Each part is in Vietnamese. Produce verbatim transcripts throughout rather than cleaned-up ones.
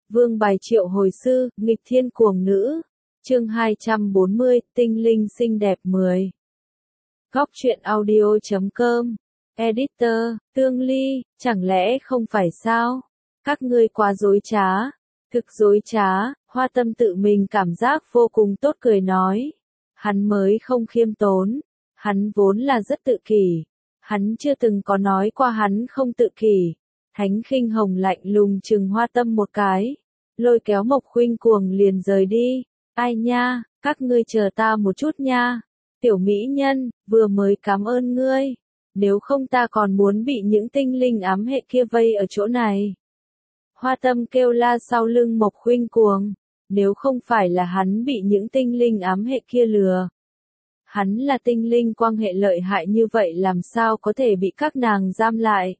Vương bài triệu hồi sư, nghịch thiên cuồng nữ. Chương hai trăm bốn mươi, tinh linh xinh đẹp mười. Góc truyện audio.com. Editor, Tương Ly, chẳng lẽ không phải sao? Các ngươi quá dối trá. Thực dối trá, Hoa Tâm tự mình cảm giác vô cùng tốt cười nói. Hắn mới không khiêm tốn. Hắn vốn là rất tự kỷ. Hắn chưa từng có nói qua hắn không tự kỷ. Thánh Khinh Hồng lạnh lùng chừng Hoa Tâm một cái. Lôi kéo Mộc Khuynh Cuồng liền rời đi. Ai nha, các ngươi chờ ta một chút nha. Tiểu mỹ nhân, vừa mới cảm ơn ngươi. Nếu không ta còn muốn bị những tinh linh ám hệ kia vây ở chỗ này. Hoa Tâm kêu la sau lưng Mộc Khuynh Cuồng. Nếu không phải là hắn bị những tinh linh ám hệ kia lừa. Hắn là tinh linh quang hệ lợi hại như vậy làm sao có thể bị các nàng giam lại.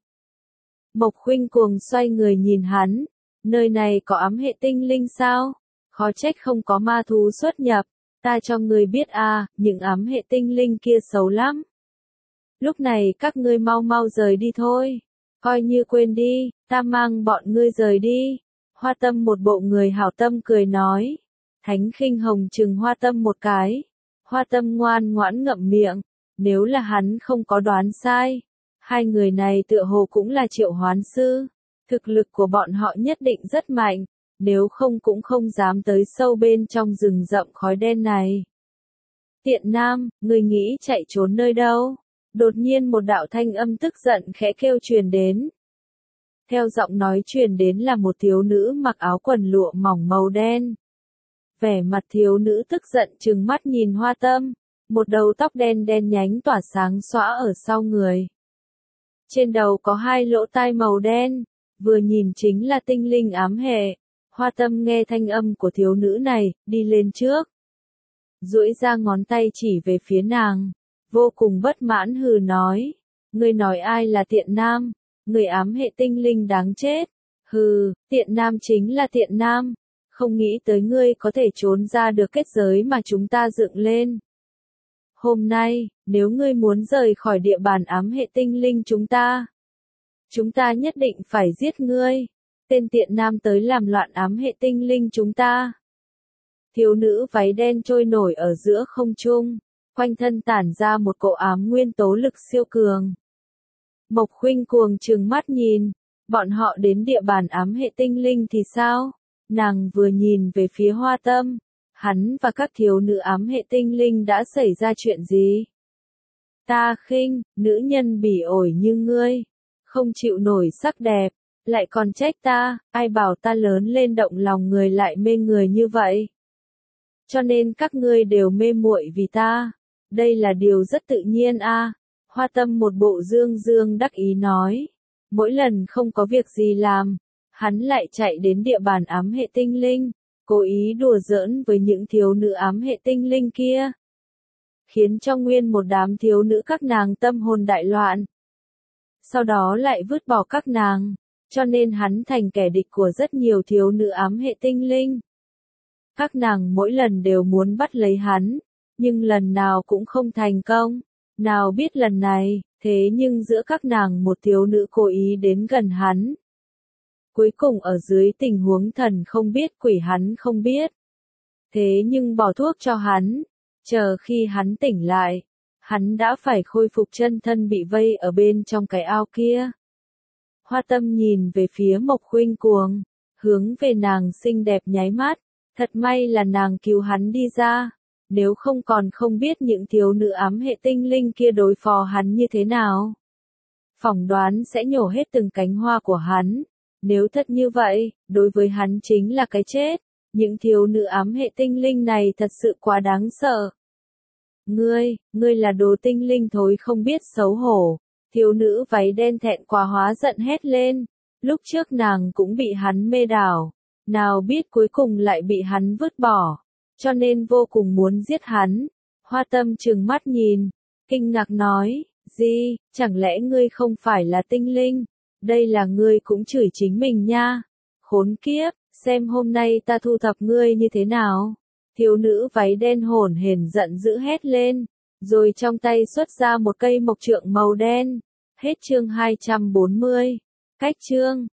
Mộc Khuynh Cuồng xoay người nhìn hắn. Nơi này có ám hệ tinh linh sao? Khó trách không có ma thú xuất nhập. Ta cho ngươi biết à, những ám hệ tinh linh kia xấu lắm. Lúc này các ngươi mau mau rời đi thôi. Coi như quên đi, ta mang bọn ngươi rời đi. Hoa Tâm một bộ người hảo tâm cười nói. Thánh Khinh Hồng chừng Hoa Tâm một cái. Hoa Tâm ngoan ngoãn ngậm miệng. Nếu là hắn không có đoán sai. Hai người này tựa hồ cũng là triệu hoán sư. Thực lực của bọn họ nhất định rất mạnh. Nếu không cũng không dám tới sâu bên trong rừng rậm khói đen này. Tiện Nam, người nghĩ chạy trốn nơi đâu? Đột nhiên một đạo thanh âm tức giận khẽ kêu truyền đến. Theo giọng nói truyền đến là một thiếu nữ mặc áo quần lụa mỏng màu đen. Vẻ mặt thiếu nữ tức giận trừng mắt nhìn Hoa Tâm. Một đầu tóc đen đen nhánh tỏa sáng xõa ở sau người. Trên đầu có hai lỗ tai màu đen. Vừa nhìn chính là tinh linh ám hệ. Hoa Tâm nghe thanh âm của thiếu nữ này, đi lên trước. Duỗi ra ngón tay chỉ về phía nàng. Vô cùng bất mãn hừ nói. Ngươi nói ai là Tiện Nam? Người ám hệ tinh linh đáng chết. Hừ, Tiện Nam chính là Tiện Nam. Không nghĩ tới ngươi có thể trốn ra được kết giới mà chúng ta dựng lên. Hôm nay, nếu ngươi muốn rời khỏi địa bàn ám hệ tinh linh chúng ta. Chúng ta nhất định phải giết ngươi. Tên Tiện Nam tới làm loạn ám hệ tinh linh chúng ta. Thiếu nữ váy đen trôi nổi ở giữa không trung. Quanh thân tản ra một cỗ ám nguyên tố lực siêu cường. Mộc Khuynh Cuồng trừng mắt nhìn. Bọn họ đến địa bàn ám hệ tinh linh thì sao? Nàng vừa nhìn về phía Hoa Tâm. Hắn và các thiếu nữ ám hệ tinh linh đã xảy ra chuyện gì? Ta khinh, nữ nhân bỉ ổi như ngươi. Không chịu nổi sắc đẹp. Lại còn trách ta, ai bảo ta lớn lên động lòng người lại mê người như vậy. Cho nên các ngươi đều mê muội vì ta. Đây là điều rất tự nhiên a. À. Hoa Tâm một bộ dương dương đắc ý nói. Mỗi lần không có việc gì làm, hắn lại chạy đến địa bàn ám hệ tinh linh, cố ý đùa giỡn với những thiếu nữ ám hệ tinh linh kia. Khiến cho nguyên một đám thiếu nữ các nàng tâm hồn đại loạn. Sau đó lại vứt bỏ các nàng. Cho nên hắn thành kẻ địch của rất nhiều thiếu nữ ám hệ tinh linh. Các nàng mỗi lần đều muốn bắt lấy hắn, nhưng lần nào cũng không thành công. Nào biết lần này, thế nhưng giữa các nàng một thiếu nữ cố ý đến gần hắn. Cuối cùng ở dưới tình huống thần không biết quỷ hắn không biết. Thế nhưng bỏ thuốc cho hắn, chờ khi hắn tỉnh lại, hắn đã phải khôi phục chân thân bị vây ở bên trong cái ao kia. Hoa Tâm nhìn về phía Mộc Khuynh Cuồng, hướng về nàng xinh đẹp nháy mắt, thật may là nàng cứu hắn đi ra, nếu không còn không biết những thiếu nữ ám hệ tinh linh kia đối phó hắn như thế nào. Phỏng đoán sẽ nhổ hết từng cánh hoa của hắn, nếu thật như vậy, đối với hắn chính là cái chết, những thiếu nữ ám hệ tinh linh này thật sự quá đáng sợ. Ngươi, ngươi là đồ tinh linh thối không biết xấu hổ. Thiếu nữ váy đen thẹn quá hóa giận hét lên. Lúc trước nàng cũng bị hắn mê đảo. Nào biết cuối cùng lại bị hắn vứt bỏ. Cho nên vô cùng muốn giết hắn. Hoa Tâm trừng mắt nhìn. Kinh ngạc nói. Gì, chẳng lẽ ngươi không phải là tinh linh? Đây là ngươi cũng chửi chính mình nha. Khốn kiếp, xem hôm nay ta thu thập ngươi như thế nào. Thiếu nữ váy đen hổn hển giận dữ hét lên. Rồi trong tay xuất ra một cây mộc trượng màu đen. Hết chương hai trăm bốn mươi. Cách chương.